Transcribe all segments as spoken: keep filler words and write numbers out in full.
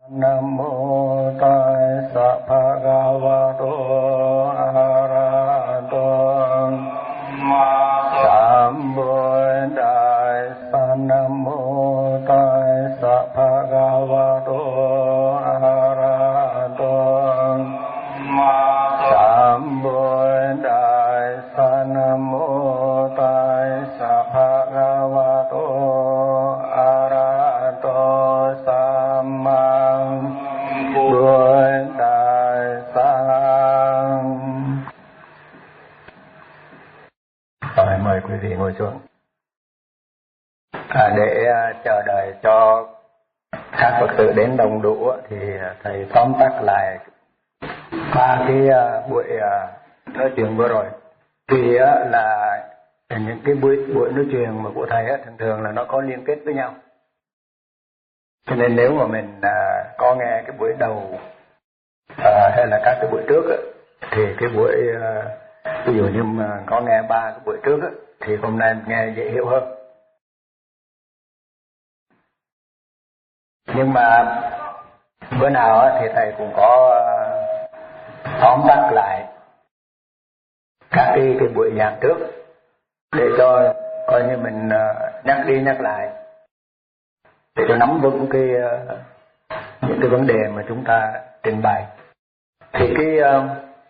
Nam mô Tassa Bhagavato Arahato Sambuddhassa. Nam mô Tassa Bhagavato Arahato Sambuddhassa. Nam mô Tassa Bhagavato Arahato Rồi, mời quý vị ngồi xuống. À, để uh, chờ đợi cho các Phật tử đến đông đủ thì thầy tóm tắt lại ba cái uh, buổi uh, nói chuyện vừa rồi. Vì uh, là những cái buổi buổi nói chuyện mà của thầy uh, thường thường là nó có liên kết với nhau. Cho nên nếu mà mình uh, có nghe cái buổi đầu uh, hay là các cái buổi trước uh, thì cái buổi uh, ví dụ như mà có nghe ba cái buổi trước uh, thì hôm nay nghe dễ hiểu hơn. Nhưng mà bữa nào uh, thì thầy cũng có uh, tóm tắt lại các cái, cái buổi giảng trước để cho coi như mình uh, nhắc đi nhắc lại, để cho nắm vững cái uh, những cái vấn đề mà chúng ta trình bày. Thì cái uh,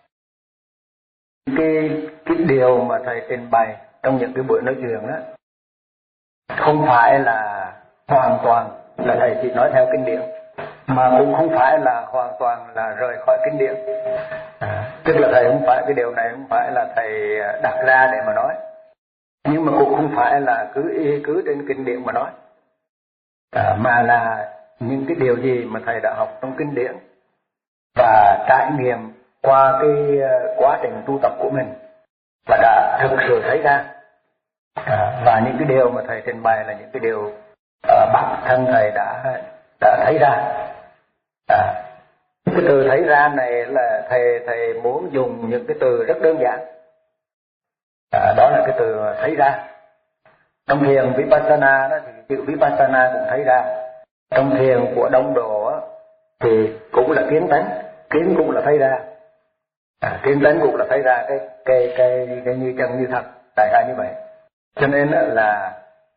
cái cái điều mà thầy trình bày trong những cái buổi nói chuyện đó không phải là hoàn toàn là thầy chỉ nói theo kinh điển, mà cũng không phải là hoàn toàn là rời khỏi kinh điển. À, tức là thầy không phải cái điều này không phải là thầy đặt ra để mà nói, nhưng mà cũng không phải là cứ y cứ trên kinh điển mà nói. À, mà là những cái điều gì mà thầy đã học trong kinh điển và trải nghiệm qua cái uh, quá trình tu tập của mình và đã thực sự thấy ra. À, và những cái điều mà thầy trình bày là những cái điều uh, bản thân thầy đã đã thấy ra. À, cái từ thấy ra này là thầy thầy muốn dùng những cái từ rất đơn giản. À, đó là cái từ thấy ra. Trong thiền Vipassana đó thì chữ Vipassana cũng thấy ra. Trong thiền của Đông Độ đó, thì cũng là kiến tánh, kiến cũng là thấy ra. À, kiến tánh cũng là thấy ra cái cái cái, cái như chân như thật, đại khái như vậy. Cho nên là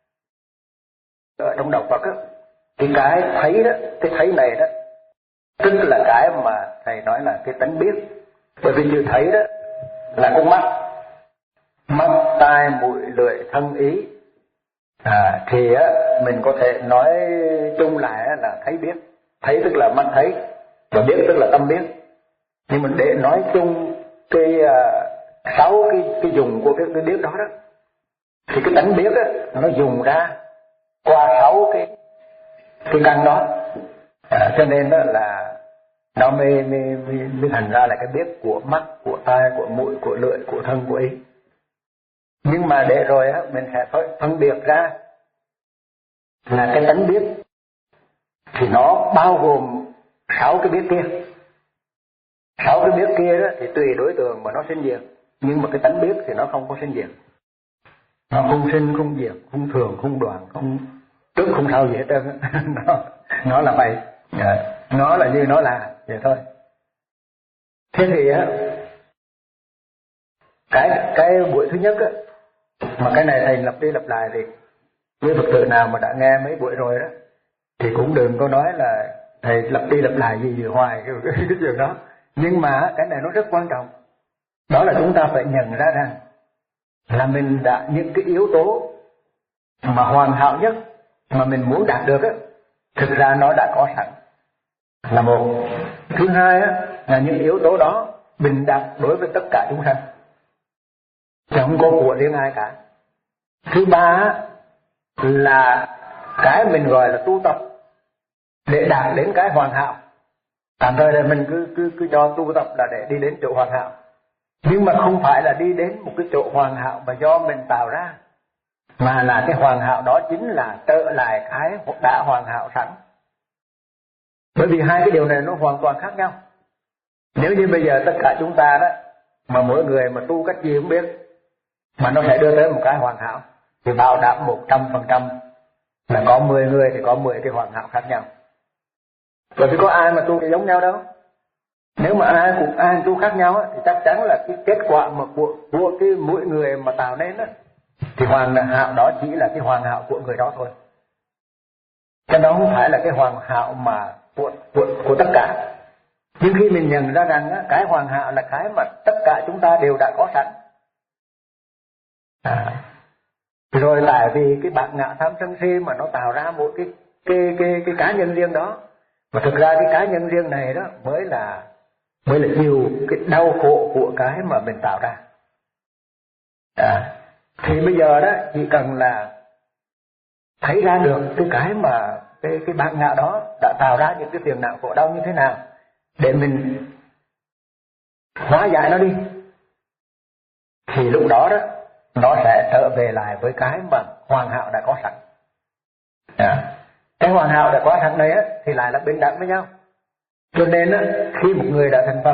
ở trong đạo Phật đó, cái cái thấy đó, cái thấy này đó, tức là cái mà thầy nói là cái tánh biết. Bởi vì chữ thấy đó là con mắt, mắt, tai, mũi, lưỡi, thân, ý. À, thì á, mình có thể nói chung lại là thấy biết. Thấy tức là mắt thấy, và biết tức là tâm biết. Nhưng mình để nói chung cái uh, sáu cái cái dùng của cái, cái biết đó đó, thì cái tánh biết á, nó dùng ra qua sáu cái cái căn đó. À, cho nên đó là nó mới, mới, mới, mới thành ra là cái biết của mắt, của tai, của mũi, của lưỡi, của thân, của ý. Nhưng mà để rồi á, mình sẽ phân biệt ra là cái tánh biết thì nó bao gồm sáu cái biết kia. Sáu cái biết kia đó thì tùy đối tượng mà nó sinh diệt, nhưng mà cái tánh biết thì nó không có sinh diệt. Nó không sinh, không diệt, không thường, không đoạn, không trước, không sau gì hết trơn. nó, nó là vậy. À, nó là như nó là vậy thôi. Thế thì á, cái cái buổi thứ nhất á, mà cái này thầy lặp đi lặp lại thì với Phật tử nào mà đã nghe mấy buổi rồi đó thì cũng đừng có nói là thầy lặp đi lặp lại gì gì hoài cái, cái, cái chuyện đó. Nhưng mà cái này nó rất quan trọng. Đó là chúng ta phải nhận ra rằng là mình đã những cái yếu tố mà hoàn hảo nhất mà mình muốn đạt được á, thực ra nó đã có sẵn là một. Thứ hai á, là những yếu tố đó bình đẳng đối với tất cả chúng sanh, chẳng có của riêng ai cả. Thứ ba là cái mình gọi là tu tập để đạt đến cái hoàn hảo. Tạm thời là mình cứ cứ cứ cho tu tập là để đi đến chỗ hoàn hảo, nhưng mà không phải là đi đến một cái chỗ hoàn hảo mà do mình tạo ra, mà là cái hoàn hảo đó chính là trở lại cái đã hoàn hảo sẵn. Bởi vì hai cái điều này nó hoàn toàn khác nhau. Nếu như bây giờ tất cả chúng ta đó mà mỗi người mà tu cách gì không biết mà nó sẽ đưa tới một cái hoàn hảo, thì bảo đảm một trăm phần trăm là có mười người thì có mười cái hoàn hảo khác nhau. Bởi vì có ai mà tu giống nhau đâu. Nếu mà ai cũng ai tu khác nhau á, thì chắc chắn là cái kết quả mà của, của cái mỗi người mà tạo nên á, thì hoàn hảo đó chỉ là cái hoàn hảo của người đó thôi. Cho nó không phải là cái hoàn hảo mà của, của, của tất cả. Nhưng khi mình nhận ra rằng á, cái hoàn hảo là cái mà tất cả chúng ta đều đã có sẵn. À, rồi tại vì cái bản ngã tham sân si mà nó tạo ra một cái cái cái cái cá nhân riêng đó, mà thực ra cái cá nhân riêng này đó mới là mới là chịu cái đau khổ của cái mà mình tạo ra. À, thì bây giờ đó chỉ cần là thấy ra được cái cái mà cái cái bản ngã đó đã tạo ra những cái phiền não khổ đau như thế nào để mình hóa giải nó đi, thì lúc đó đó nó sẽ trở về lại với cái mà hoàn hảo đã có sẵn. À, cái hoàn hảo đã có sẵn này á, thì lại là bình đẳng với nhau. Cho nên á, khi một người đã thành Phật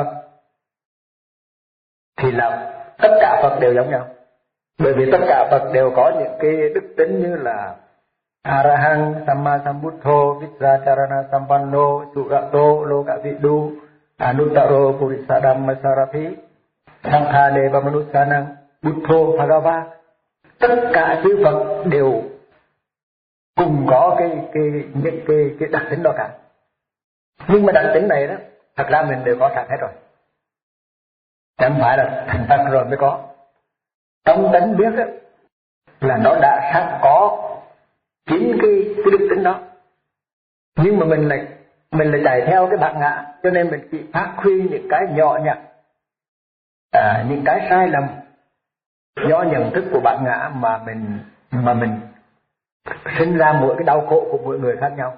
thì là tất cả Phật đều giống nhau. Bởi vì tất cả Phật đều có những cái đức tính như là Arahang, Samma Sambuddho, Vajracharana Sampanno, Surato, Lokavidu, Anuttaro, Purisadhamma Sarathi, Sankha Deva Manusanang, Buddho, Bhagava. Tất cả chư Phật đều cùng có cái cái những cái cái đặc tính đó cả. Nhưng mà đặc tính này đó, thật ra mình đều có sẵn hết rồi. Chẳng phải là thành Phật rồi mới có. Trong tánh biết đó, là nó đã sẵn có chính cái cái đức tính đó. Nhưng mà mình lại mình lại chạy theo cái bản ngã, cho nên mình chỉ phát huy những cái nhỏ nhặt, à, những cái sai lầm do nhận thức của bản ngã mà mình mà mình sinh ra mỗi cái đau khổ của mỗi người khác nhau.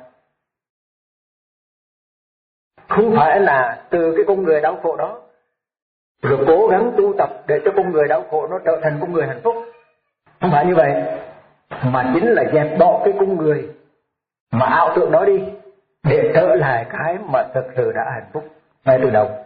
Không phải là từ cái con người đau khổ đó rồi cố gắng tu tập để cho con người đau khổ nó trở thành con người hạnh phúc. Không phải như vậy, mà chính là dẹp bỏ cái con người mà ảo tưởng đó đi để trở lại cái mà thực sự đã hạnh phúc ngay từ đầu.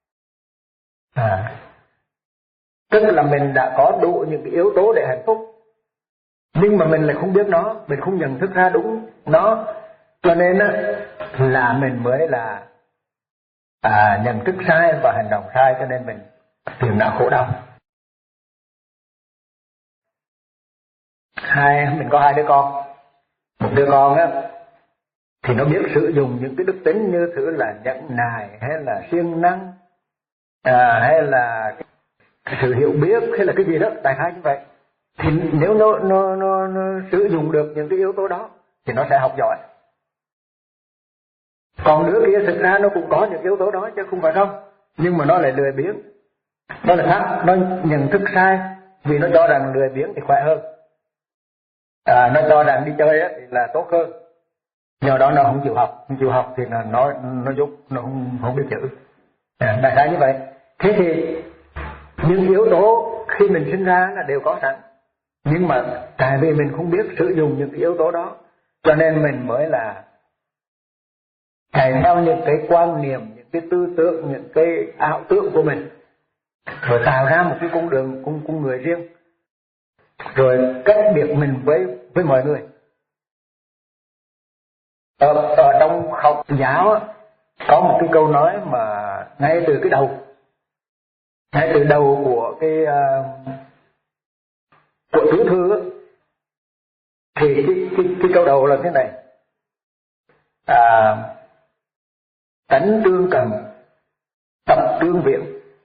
À, tức là mình đã có đủ những cái yếu tố để hạnh phúc, nhưng mà mình lại không biết nó, mình không nhận thức ra đúng nó, cho nên á, là mình mới là à, nhận thức sai và hành động sai, cho nên mình phiền não khổ đau. Hai, mình có hai đứa con. Một đứa con á thì nó biết sử dụng những cái đức tính như thứ là nhẫn nại hay là siêng năng, à, hay là sự hiểu biết hay là cái gì đó, đại khái như vậy. Thì nếu nó, nó, nó, nó sử dụng được những cái yếu tố đó thì nó sẽ học giỏi. Còn đứa kia thực ra nó cũng có những yếu tố đó chứ không phải không, nhưng mà nó lại lười biếng. Nó là khác, nó nhận thức sai vì nó cho rằng lười biếng thì khỏe hơn, à, nó cho rằng đi chơi á thì là tốt hơn. Nhờ đó nó không chịu học, không chịu học thì là nó nó giúp, nó không không biết chữ. À, đại khái như vậy. Thế thì những yếu tố khi mình sinh ra là đều có sẵn, nhưng mà tại vì mình không biết sử dụng những cái yếu tố đó, cho nên mình mới là chạy theo những cái quan niệm, những cái tư tưởng, những cái ảo tưởng của mình, rồi tạo ra một cái con đường, con, con người riêng, rồi cách biệt mình với với mọi người. Ở, ở trong học giáo á, có một cái câu nói mà ngay từ cái đầu, ngay từ đầu của cái uh, của tứ thư á, thì cái, cái, cái câu đầu là thế này: à, tánh tương cần, tập tương viện.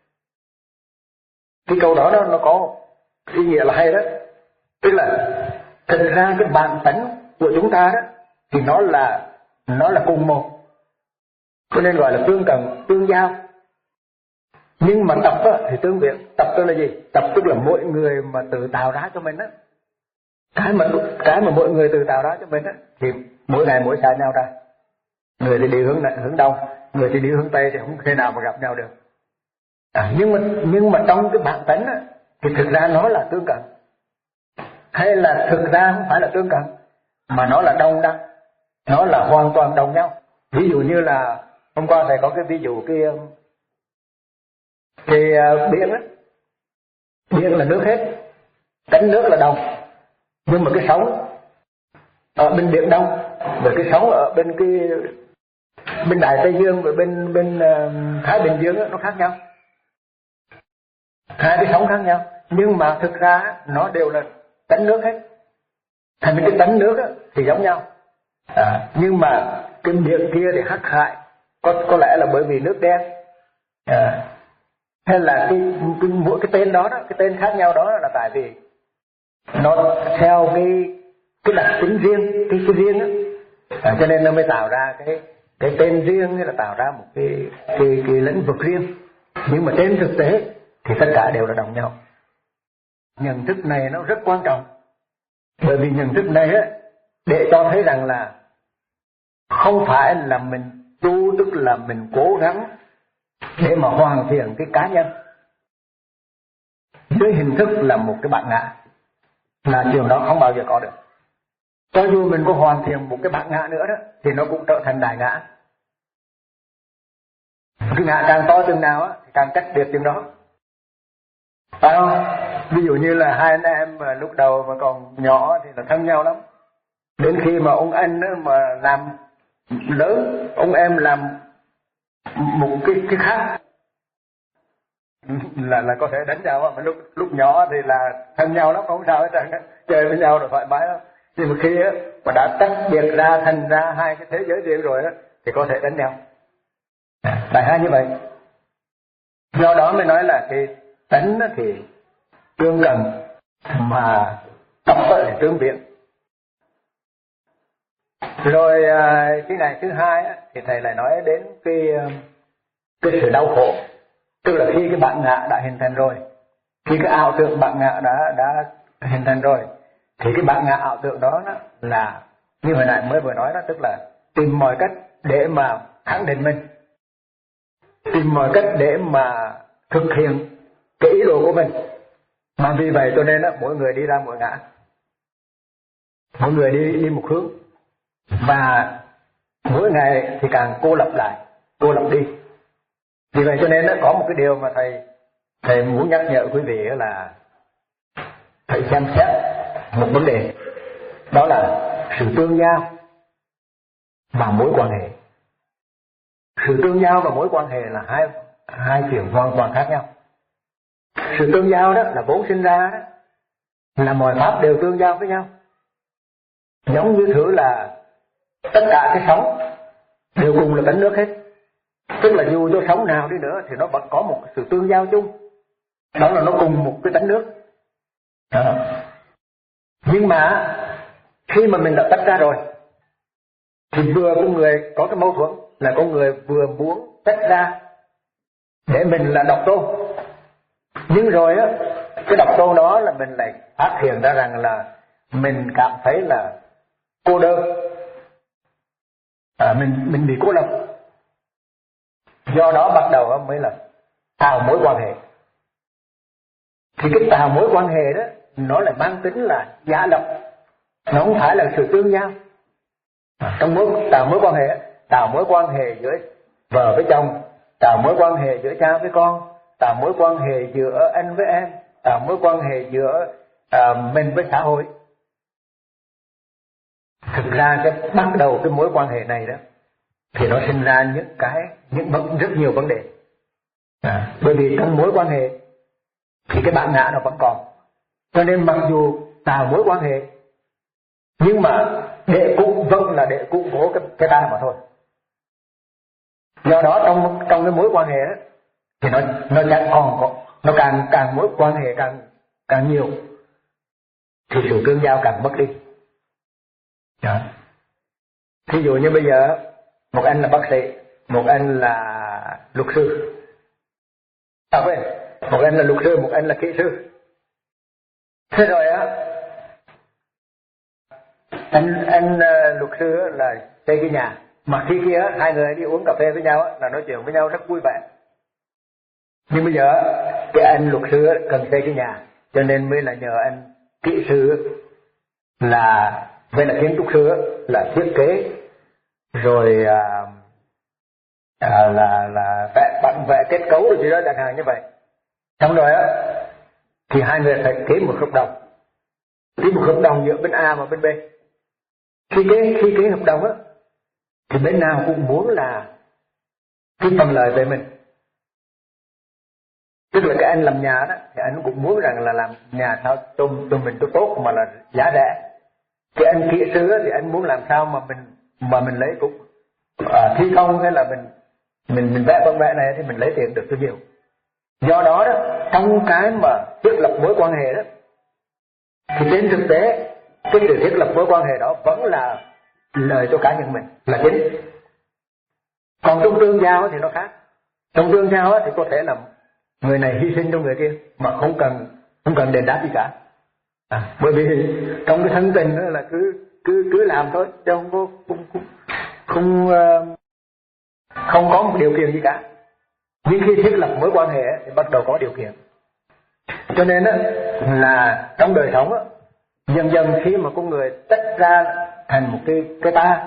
Cái câu đó nó, nó có ý nghĩa là hay đó. Tức là thực ra cái bản tánh của chúng ta đó thì nó là nó là cùng một, cho nên gọi là tương cần, tương giao. Nhưng mà tập á, thì tương viện. Tập tức là gì? Tập tức là mỗi người mà tự tạo ra cho mình á, cái mà cái mà mỗi người tự tạo ra cho mình á, thì mỗi ngày mỗi xa nhau ra. Người thì đi hướng này, hướng đông, người thì đi hướng tây, thì không thể nào mà gặp nhau được. À, nhưng mà nhưng mà trong cái bản tánh á, thì thực ra nó là tương cận, hay là thực ra không phải là tương cận, mà nó là đồng đẳng, nó là hoàn toàn đồng nhau. Ví dụ như là hôm qua thầy có cái ví dụ cái cái biển á, biển là nước hết, tánh nước là đồng, nhưng mà cái sóng ở bên biển đông và cái sóng ở bên cái bên Đại Tây Dương và bên bên uh, Thái Bình Dương đó, nó khác nhau, hai cái sóng khác nhau, nhưng mà thực ra nó đều là tánh nước hết. Thành cái tánh nước đó, thì giống nhau, à, nhưng mà cái miệng kia thì hắc hại, có có lẽ là bởi vì nước đen, à, hay là cái, cái mỗi cái tên đó đó, cái tên khác nhau đó là tại vì nó theo cái cái đặc tính riêng, cái cái riêng đó, à, cho nên nó mới tạo ra cái cái tên riêng, hay là tạo ra một cái cái cái lĩnh vực riêng. Nhưng mà trên thực tế thì tất cả đều là đồng nhau. Nhận thức này nó rất quan trọng, bởi vì nhận thức này á, để cho thấy rằng là không phải là mình tu, tức là mình cố gắng để mà hoàn thiện cái cá nhân dưới hình thức là một cái bản ngã, là chuyện đó không bao giờ có được. Cho dù mình có hoàn thiện một cái bản ngã nữa đó, thì nó cũng trở thành đại ngã. Cái ngã càng to chừng nào á, thì càng cách biệt chừng đó, phải không? Ví dụ như là hai anh em mà lúc đầu mà còn nhỏ thì là thân nhau lắm, đến khi mà ông anh đó mà làm lớn, ông em làm một cái cái khác là là có thể đánh nhau. Mà lúc lúc nhỏ thì là thân nhau lắm, không sao hết trơn, chơi với nhau rồi thoải mái lắm. Nhưng mà khi á mà đã tách biệt ra thành ra hai cái thế giới riêng rồi á, thì có thể đánh nhau. Đại hai như vậy. Do đó mới nói là cái tánh thì tương gần, mà tóc thì tương biện. Rồi cái ngày thứ hai á, thì thầy lại nói đến cái cái sự đau khổ, tức là khi cái bản ngã đã hình thành rồi, khi cái ảo tưởng bản ngã đã đã hình thành rồi, thì cái bản ngã ảo tưởng đó, đó là như hồi nãy mới vừa nói đó, tức là tìm mọi cách để mà khẳng định mình, tìm mọi cách để mà thực hiện cái ý đồ của mình. Mà vì vậy cho nên đó, mỗi người đi ra mỗi ngã, mỗi người đi đi một hướng, và mỗi ngày thì càng cô lập lại, cô lập đi. Vì vậy cho nên đó, có một cái điều mà thầy thầy muốn nhắc nhở quý vị là thầy xem xét một vấn đề, đó là sự tương giao và mối quan hệ. Sự tương giao và mối quan hệ là hai hai chuyện hoàn toàn khác nhau. Sự tương giao đó là vốn sinh ra đó, là mọi pháp đều tương giao với nhau. Giống như thử là tất cả cái sóng đều cùng là tánh nước hết, tức là dù cho sóng nào đi nữa thì nó vẫn có một sự tương giao chung, đó là nó cùng một cái tánh nước. Đó. Nhưng mà khi mà mình đã tách ra rồi, thì vừa con người có cái mâu thuẫn là con người vừa muốn tách ra để mình là độc tôn, nhưng rồi á, cái độc tôn đó là mình lại phát hiện ra rằng là mình cảm thấy là cô đơn, à, mình mình bị cô lập. Do đó bắt đầu mới là tạo mối quan hệ. Thì cái tạo mối quan hệ đó nó lại mang tính là giả lập, nó không phải là sự tương giao. Trong mối tạo mối quan hệ, tạo mối quan hệ giữa vợ với chồng, tạo mối quan hệ giữa cha với con, tạo mối quan hệ giữa anh với em, tạo mối quan hệ giữa à, mình với xã hội. Thực ra cái bắt đầu cái mối quan hệ này đó thì nó sinh ra những cái những rất nhiều vấn đề. À, bởi vì trong mối quan hệ thì cái bản ngã nó vẫn còn, cho nên mặc dù tạo mối quan hệ nhưng mà để cũng vẫn là để củng cố cái cái ta mà thôi. Do đó trong trong cái mối quan hệ đó, thì nó nó chẳng còn có, nó càng càng mối quan hệ càng càng nhiều thì sự tương giao càng mất đi. Đó. Thí dụ như bây giờ một anh là bác sĩ, một anh là luật sư, à quên, một anh là luật sư, một anh là kỹ sư. Thế rồi á, anh anh uh, luật sư là xây cái nhà, mà khi kia hai người đi uống cà phê với nhau là nói chuyện với nhau rất vui vẻ. Nhưng bây giờ cái anh luật sư cần xây cái nhà, cho nên mới là nhờ anh kỹ sư là với là kiến trúc sư là thiết kế, rồi à, à, là là vẽ bản vẽ kết cấu rồi gì đó chẳng hạn như vậy. Xong rồi á thì hai người phải ký một hợp đồng, ký một hợp đồng giữa bên A và bên B. Khi ký khi ký hợp đồng á thì bên nào cũng muốn là cái phần lợi về mình. Tức là cái anh làm nhà đó thì anh cũng muốn rằng là làm nhà sao cho cho mình tốt tốt mà là giá rẻ. Cái anh kỹ sư thì anh muốn làm sao mà mình mà mình lấy cũng à, thi công hay là mình mình mình vẽ con vẽ này thì mình lấy tiền được bao nhiêu. Do đó đó, trong cái mà thiết lập mối quan hệ đó thì trên thực tế cái sự thiết lập mối quan hệ đó vẫn là lợi cho cá nhân mình là chính. Còn trong tương giao thì nó khác. Trong tương giao thì có thể là người này hy sinh cho người kia mà không cần không cần đền đáp gì cả. À, bởi vì trong cái thân tình đó là cứ cứ cứ làm thôi, chứ không có không không không, uh, không có một điều kiện gì cả. Nhưng khi thiết lập mối quan hệ thì bắt đầu có điều kiện. Cho nên đó, là trong đời sống đó, dần dần khi mà con người tách ra thành một cái cái ta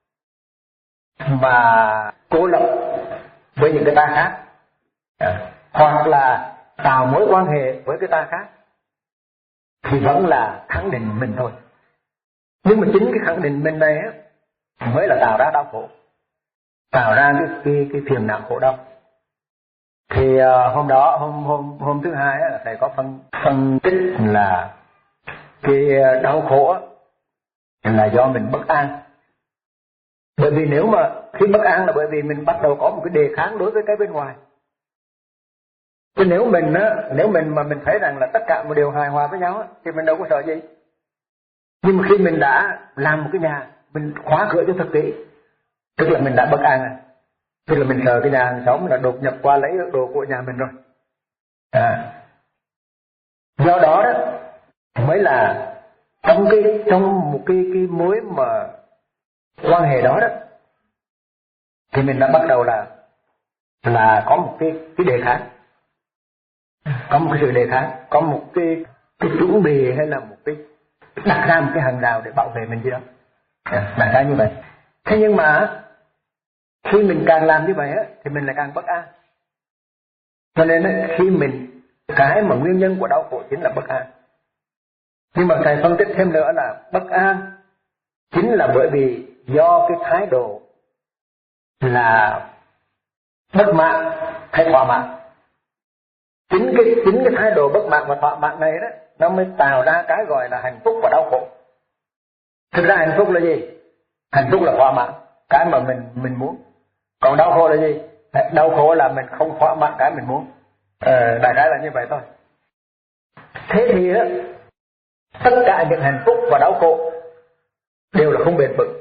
mà cô lập với những cái ta khác, à, hoặc là tạo mối quan hệ với cái ta khác, thì vẫn là khẳng định mình thôi. Nhưng mà chính cái khẳng định mình này á mới là tạo ra đau khổ, tạo ra cái cái, cái phiền não khổ đau. Thì uh, hôm đó hôm hôm hôm thứ hai á, thầy có phân phân tích là cái đau khổ á, là do mình bất an. Bởi vì nếu mà khi bất an là bởi vì mình bắt đầu có một cái đề kháng đối với cái bên ngoài. Chứ nếu mình á, nếu mình mà mình thấy rằng là tất cả một điều hài hòa với nhau á, thì mình đâu có sợ gì. Nhưng mà khi mình đã làm một cái nhà, mình khóa cửa cho thật kỹ, tức là mình đã bất an rồi. Tức là mình sợ cái nhà hàng xóm là đột nhập qua lấy đồ của nhà mình rồi. À. Do đó đó mới là trong cái trong một cái cái mối mà quan hệ đó đó thì mình đã bắt đầu là là có một cái cái đề kháng, có một cái sự đề kháng, có một cái cái chuẩn bị hay là một cái đặt ra một cái hàng rào để bảo vệ mình gì đó. À, đại khái như vậy. Thế nhưng mà khi mình càng làm như vậy á, thì mình lại càng bất an. Cho nên á, khi mình cái mà nguyên nhân của đau khổ chính là bất an. Nhưng mà thầy phân tích thêm nữa là bất an chính là bởi vì do cái thái độ là bất mãn hay thỏa mãn. Chính cái chính cái thái độ bất mãn và thỏa mãn này đó nó mới tạo ra cái gọi là hạnh phúc và đau khổ. Thực ra hạnh phúc là gì? Hạnh phúc là thỏa mãn cái mà mình mình muốn. Còn đau khổ là gì? Đau khổ là mình không thỏa mãn cái mình muốn. Ờ, đại khái là như vậy thôi. Thế thì á, tất cả những hạnh phúc và đau khổ đều là không bền vững.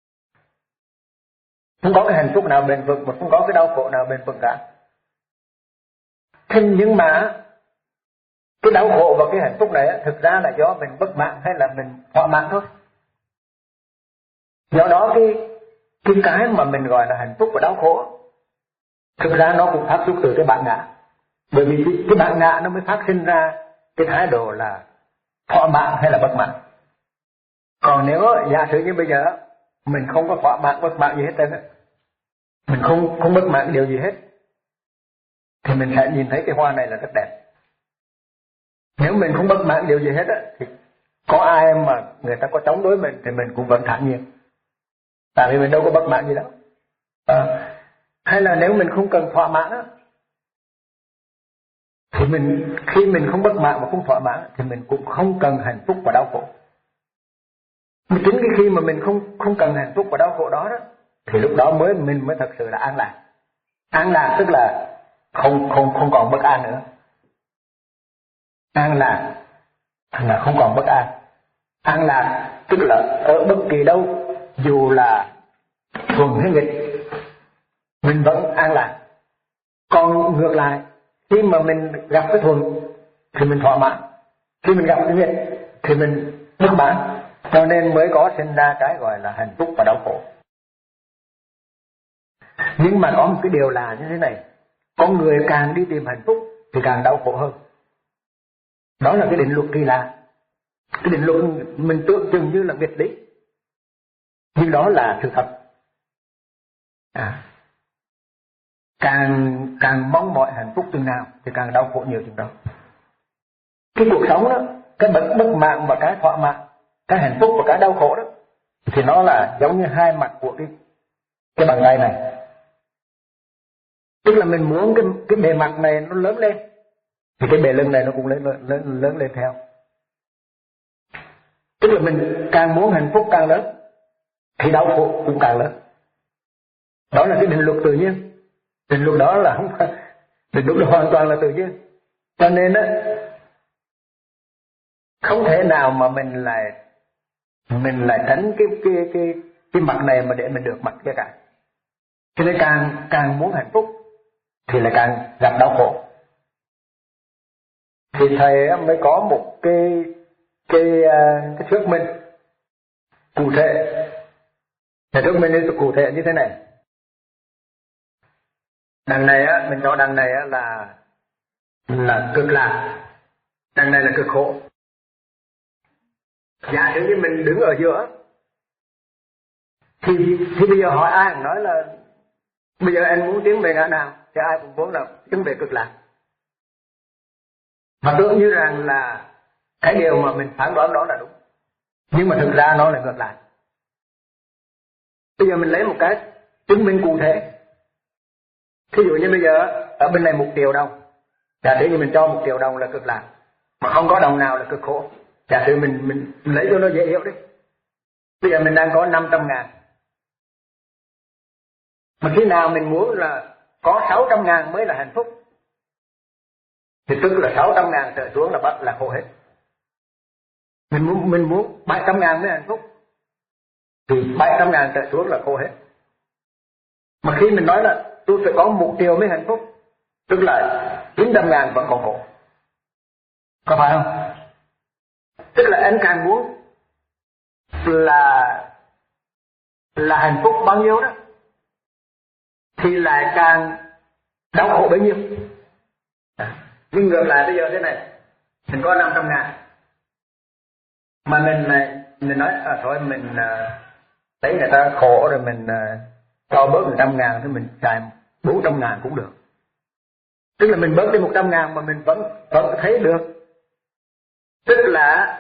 Không có cái hạnh phúc nào bền vững mà không có cái đau khổ nào bền vững cả. Thế nhưng mà cái đau khổ và cái hạnh phúc này á, thực ra là do mình bất mãn hay là mình thỏa mãn thôi. Do đó cái cái cái mà mình gọi là hạnh phúc và đau khổ thực ra nó cũng phát xuất từ cái bản ngã. Bởi vì cái, cái bản ngã nó mới phát sinh ra cái thái độ là thỏa mãn hay là bất mãn. Còn nếu giả sử như bây giờ mình không có thỏa mãn bất mãn gì hết trơn á, mình không không bất mãn điều gì hết, thì mình sẽ nhìn thấy cái hoa này là rất đẹp. Nếu mình không bất mãn điều gì hết á, thì có ai mà người ta có chống đối mình thì mình cũng vẫn thản nhiên, tại vì mình đâu có bất mãn gì đâu. À, hay là nếu mình không cần thỏa mãn á, thì mình khi mình không bất mãn và không thỏa mãn thì mình cũng không cần hạnh phúc và đau khổ. Mà chính cái khi mà mình không không cần hạnh phúc và đau khổ đó, đó thì lúc đó mới mình mới thật sự là an lạc. An lạc tức là không không không còn bất an nữa. An lạc là không còn bất an. An lạc tức là ở bất kỳ đâu, dù là thuận hay nghịch, mình vẫn an lạc. Còn ngược lại, khi mà mình gặp cái thuận thì mình thỏa mãn, khi mình gặp cái nghịch thì mình bất mãn. Cho nên mới có sinh ra cái gọi là hạnh phúc và đau khổ. Nhưng mà có một cái điều là như thế này, con người càng đi tìm hạnh phúc thì càng đau khổ hơn. Đó là cái định luật kỳ lạ. Cái định luật mình tưởng chừng như là nghịch lý, nhưng đó là sự thật. À, càng càng mong mọi hạnh phúc chừng nào thì càng đau khổ nhiều chừng đó. Cái cuộc sống đó, cái bất bất mãn và cái thỏa mãn, cái hạnh phúc và cái đau khổ đó, thì nó là giống như hai mặt của cái cái bàn tay này. Tức là mình muốn cái cái bề mặt này nó lớn lên thì cái bề lưng này nó cũng lớn lớn lớn lên theo. Tức là mình càng muốn hạnh phúc càng lớn thì đau khổ cũng càng lớn. Đó là cái định luật tự nhiên. Định luật đó là không phải, định luật đó hoàn toàn là tự nhiên. Cho nên á, không thể nào mà mình lại mình lại tránh cái cái cái cái mặt này mà để mình được mặt kia cả. Cho nên càng càng muốn hạnh phúc thì lại càng gặp đau khổ. Thì thầy mới có một cái cái cái thuyết minh cụ thể. Thầy thuyết minh cụ thể như thế này. Đằng này á, mình cho đằng này á là là cực lạc, đằng này là cực khổ. Giả sử như mình đứng ở giữa thì thì bây giờ hỏi ai cũng nói là bây giờ anh muốn tiến về ngã nào thì ai cũng muốn là tiến về cực lạc. Và tưởng như rằng là cái điều mà mình phán đoán đó là đúng, nhưng mà thực ra nó là ngược lại. Bây giờ mình lấy một cái chứng minh cụ thể. Thí dụ như bây giờ ở bên này một triệu đồng, giả sử như mình cho một triệu đồng là cực lạc, mà không có đồng nào là cực khổ. Giả sử mình mình, mình lấy cho nó dễ hiểu đi. Bây giờ mình đang có năm trăm ngàn, mà khi nào mình muốn là có sáu trăm ngàn mới là hạnh phúc thì tức là sáu trăm ngàn trở xuống là bắt là khổ hết. Mình muốn mình muốn bảy trăm ngàn mới hạnh phúc thì bảy trăm ngàn trở xuống là khổ hết. Mà khi mình nói là tôi phải có một triệu mới hạnh phúc, tức là chín trăm ngàn vẫn còn khổ. Có phải không? Tức là anh càng muốn là là hạnh phúc bao nhiêu đó thì lại càng đau khổ bấy nhiêu. Nhưng ngược lại bây giờ thế này, mình có năm trăm ngàn mà mình này mình nói à, thôi mình à, thấy người ta khổ rồi mình à, cho bớt một trăm ngàn thì mình xài bốn trăm ngàn cũng được. Tức là mình bớt đi một trăm ngàn mà mình vẫn vẫn thấy được. Tức là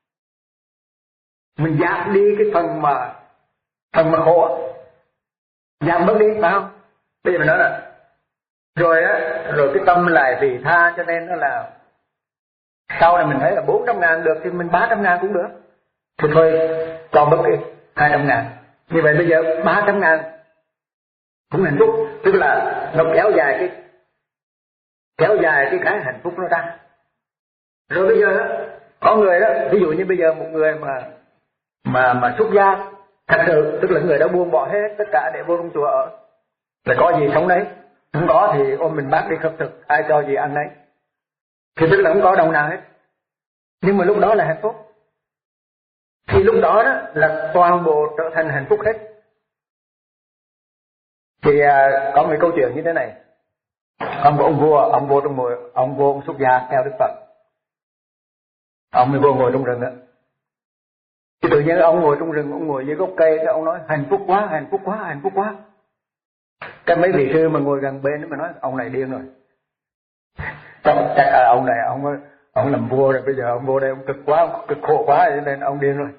mình giảm đi cái phần mà phần mà khổ, giảm bớt đi, phải không? Bây giờ mình nói là rồi á, rồi cái tâm lại vị tha, cho nên nó là sau này mình thấy là bốn trăm ngàn được thì mình ba trăm ngàn cũng được. Thì thôi cho bớt đi hai trăm ngàn. Như vậy bây giờ ba trăm ngàn cũng hạnh phúc. Tức là nó kéo dài cái kéo dài cái cái hạnh phúc nó ra. Rồi bây giờ có người đó, ví dụ như bây giờ một người mà mà mà xuất gia thật sự, tức là người đã buông bỏ hết tất cả để vô trong chùa ở, là có gì sống đấy, không có thì ôm mình bác đi khất thực, ai cho gì ăn đấy, thì tức là không có đồng nào hết. Nhưng mà lúc đó là hạnh phúc. Thì lúc đó đó là toàn bộ trở thành hạnh phúc hết. Thì à, có một câu chuyện như thế này. Có một ông vua, ông vô trong ngồi, ông vô ông xuất gia theo Đức Phật. Ông mới vô ngồi trong rừng đó. Thì tự nhiên ông ngồi trong rừng, ông ngồi dưới gốc cây, cái ông nói hạnh phúc quá, hạnh phúc quá, hạnh phúc quá. Cái mấy vị sư mà ngồi gần bên mà nói ông này điên rồi. Chắc à, ông này ông ông làm vua rồi, bây giờ ông vô đây ông cực quá, ông cực khổ quá cho nên ông điên rồi.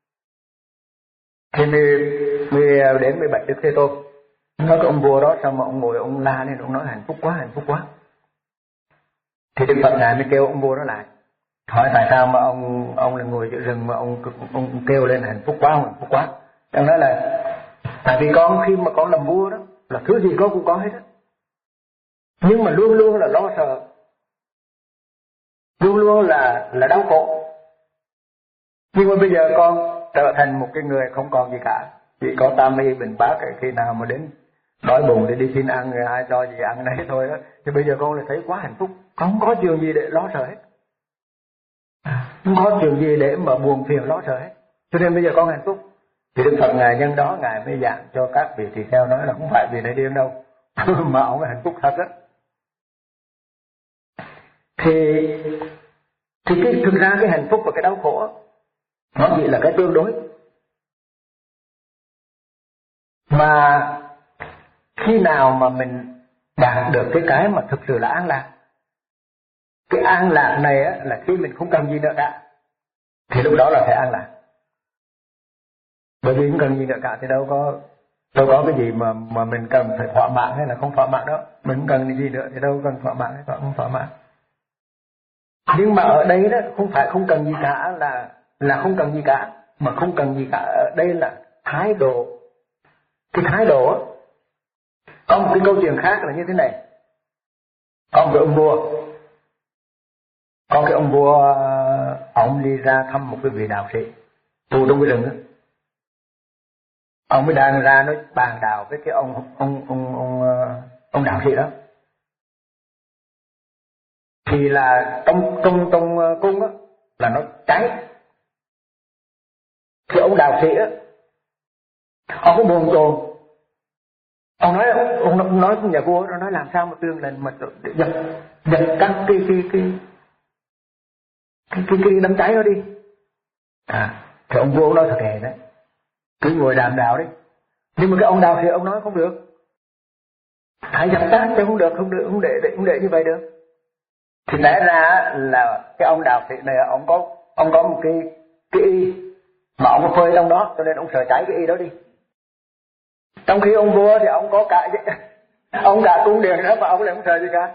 Thì mới, mới đến mới bạch Đức Thế Tôn. Nói cái ông vua đó sao mà ông ngồi ông la lên, ông nói hạnh phúc quá, hạnh phúc quá. Thì Đức Phật ngài mới kêu ông vua đó lại, hỏi tại sao mà ông ông là ngồi giữa rừng mà ông ông kêu lên hạnh phúc quá, hạnh phúc quá. Ông nói là tại vì con khi mà con làm vua đó là thứ gì con cũng có hết á, nhưng mà luôn luôn là lo sợ, luôn luôn là là đau khổ. Nhưng mà bây giờ con trở thành một cái người không còn gì cả, chỉ có tam y bình bát, khi nào mà đến đói bụng để đi xin ăn người ai cho gì ăn đấy thôi đó. Thì bây giờ con lại thấy quá hạnh phúc, con không có chuyện gì để lo sợ hết, không có chuyện gì để mà buồn phiền lo sợ hết, cho nên bây giờ con hạnh phúc. Thì Đức Phật ngài nhân đó ngài mới giảng cho các vị tỳ kheo nói là không phải vì này điên đâu mà ông hạnh phúc thật đó. Thì thì cái thực ra cái hạnh phúc và cái đau khổ nó chỉ là cái tương đối. Mà khi nào mà mình đạt được cái cái mà thực sự là an lạc, cái an lạc này á, là khi mình không cần gì nữa cả, thì lúc đó là phải an lạc. Bởi vì không cần gì nữa cả thì đâu có đâu có cái gì mà mà mình cần phải thỏa mãn hay là không thỏa mãn đó. Mình không cần cái gì nữa thì đâu cần thỏa mãn hay không thỏa mãn. Nhưng mà ở đây đó không phải không cần gì cả là là không cần gì cả, mà không cần gì cả ở đây là thái độ. Cái thái độ đó, có một cái câu chuyện khác là như thế này. Có một cái ông vua, có cái ông vua, ông đi ra thăm một cái vị đạo sĩ tu trong cái rừng đó. Ông mới đang ra nói bàn đạo với cái ông ông ông ông ông đạo sĩ đó. Thì là trong trong trong cung á là nó cháy. Thì ông đạo sĩ á, ông có buồn chồn. Ông nói ông nói với nhà vua, nó nói làm sao mà tương lên mà dập dập cắt cái cái cái cái cái, cái đám cháy đó đi. À, thì ông vua ông nói thật hề đấy, cứ ngồi đàm đạo đấy. Nhưng mà cái ông đạo sĩ ông nói không được, hãy dập tắt chứ không được, không được, không để không để như vậy được. Thì lẽ ra là cái ông đạo sĩ này ông có ông có một cái cái y mà ông phơi trong đó, cho nên ông sợ cháy cái y đó đi. Trong khi ông vua thì ông có cả ông cả cung điện đó mà ông lại không sợ gì cả.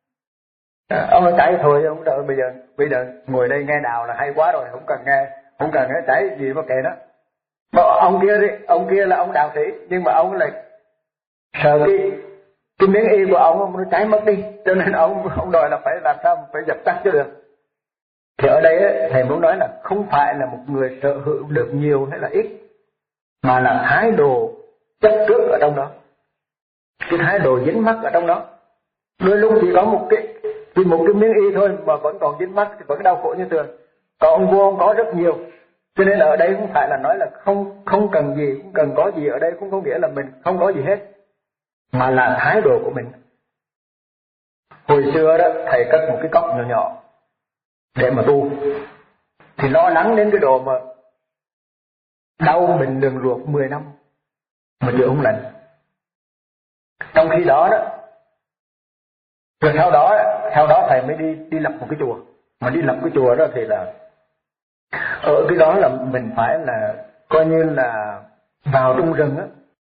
Ông nói cháy thôi, ông đợi bây giờ bây giờ ngồi đây nghe đạo là hay quá rồi, không cần nghe, không cần nghe cháy gì mà kệ nó. Mà ông kia đi, ông kia là ông đạo sĩ, nhưng mà ông lại sợ cái cái miếng y của ông nó cháy mất đi, cho nên ông ông đòi là phải làm sao phải dập tắt cho được. Thì ở đây ấy, thầy muốn nói là không phải là một người sở hữu được nhiều hay là ít, mà là thái độ chấp trước ở trong đó, cái thái độ dính mắc ở trong đó. Đôi lúc chỉ có một cái chỉ một cái miếng y thôi mà vẫn còn dính mắc thì vẫn đau khổ như thường. Còn ông vua ông có rất nhiều, cho nên ở đây không phải là nói là không không cần gì, không cần có gì. Ở đây cũng không nghĩa là mình không có gì hết, mà là thái độ của mình. Hồi xưa đó thầy cất một cái cốc nhỏ nhỏ để mà tu, thì lo lắng đến cái độ mà đau mình đường ruột mười năm mà chữa không lành. Trong khi đó đó, rồi sau đó sau đó thầy mới đi đi lập một cái chùa. Mà đi lập cái chùa đó thì là ở cái đó là mình phải là coi như là vào trong rừng á,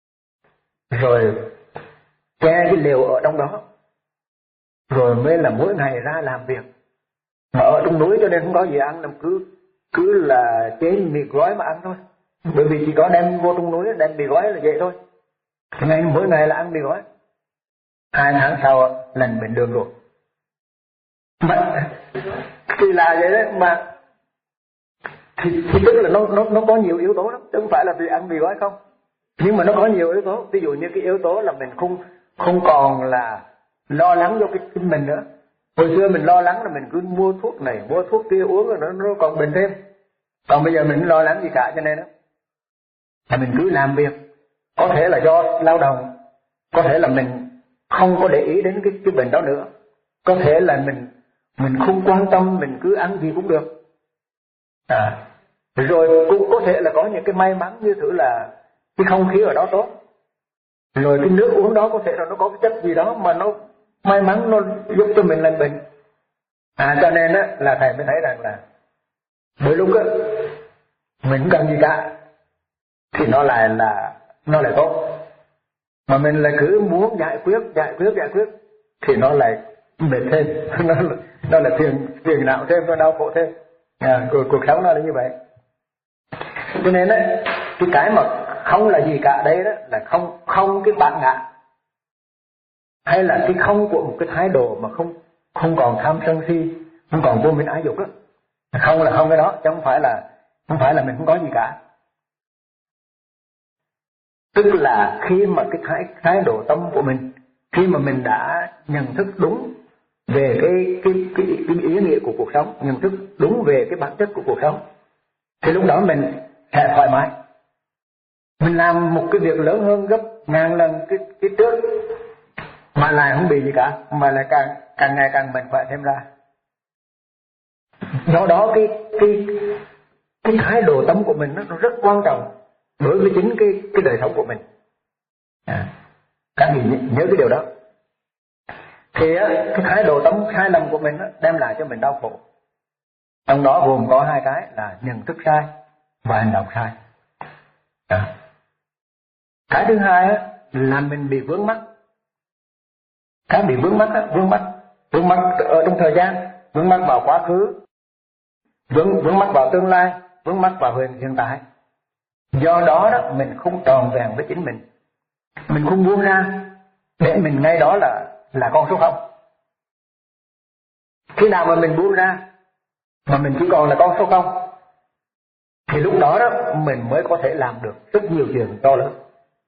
rồi che cái lều ở trong đó, rồi mới là mỗi ngày ra làm việc. Mà ở trong núi cho nên không có gì ăn, làm cứ cứ là chế mì gói mà ăn thôi. Bởi vì chỉ có đem vô trong núi đem mì gói là vậy thôi. Ngày mỗi ngày là ăn mì gói. Hai tháng sau lần bệnh đường rồi. Mà thì là vậy đấy mà thì, thì tức là nó nó nó có nhiều yếu tố lắm, chứ không phải là vì ăn mì gói không. Nhưng mà nó có nhiều yếu tố, ví dụ như cái yếu tố là mình không không còn là lo lắng cho cái chính mình nữa. Hồi xưa mình lo lắng là mình cứ mua thuốc này mua thuốc kia uống rồi nó nó còn bệnh thêm. Còn bây giờ mình không lo lắng gì cả, cho nên đó là mình cứ làm việc. Có thể là do lao động, có thể là mình không có để ý đến cái cái bệnh đó nữa, có thể là mình mình không quan tâm, mình cứ ăn gì cũng được. À, rồi cũng có thể là có những cái may mắn như thử là cái không khí ở đó tốt, rồi cái nước uống đó có thể là nó có cái chất gì đó mà nó may mắn nó giúp cho mình lành bệnh. À, cho nên á là thầy mới thấy rằng là mỗi lúc á mình không cần gì cả thì nó lại là nó lại tốt, mà mình lại cứ muốn giải quyết giải quyết giải quyết thì nó lại mệt thêm, nó là, nó là phiền phiền não thêm, nó đau khổ thêm. À, cuộc, cuộc sống nó là như vậy. Cho nên á cái cái mà không là gì cả đây đó là không không cái bản ngã, hay là cái không của một cái thái độ mà không không còn tham sân si, không còn vô minh ái dục đó. Không là không cái đó, chứ không phải là không phải là mình không có gì cả. Tức là khi mà cái thái thái độ tâm của mình, khi mà mình đã nhận thức đúng về cái cái cái, cái ý nghĩa của cuộc sống, nhận thức đúng về cái bản chất của cuộc sống, thì lúc đó mình sẽ thoải mái. Mình làm một cái việc lớn hơn gấp ngàn lần cái cái trước mà lại không bị gì cả, mà lại càng càng ngày càng mạnh khỏe thêm ra. Do đó cái cái cái thái độ tâm của mình nó, nó rất quan trọng đối với chính cái cái đời sống của mình. À, các vị nhớ cái điều đó. Thì á, cái thái độ tâm sai lầm của mình á, đem lại cho mình đau khổ. Trong đó gồm có hai cái là nhận thức sai và hành động sai. À. Cái thứ hai á, là mình bị vướng mắc. Cái bị vướng mắc á, vướng mắc, vướng mắc ở trong thời gian, vướng mắc vào quá khứ, vướng vướng mắc vào tương lai, vướng mắc vào hiện hiện tại. Do đó đó mình không tròn vẹn với chính mình, mình không buông ra để mình ngay đó là là con số không. Khi nào mà mình buông ra mà mình chỉ còn là con số không, thì lúc đó đó mình mới có thể làm được rất nhiều chuyện to lớn.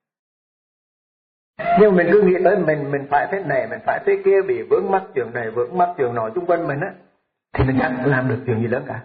Nhưng mình cứ nghĩ tới mình mình phải thế này, mình phải thế kia, bị vướng mắc chuyện này, vướng mắc chuyện nọ xung quanh mình á, thì mình chẳng làm được chuyện gì lớn cả.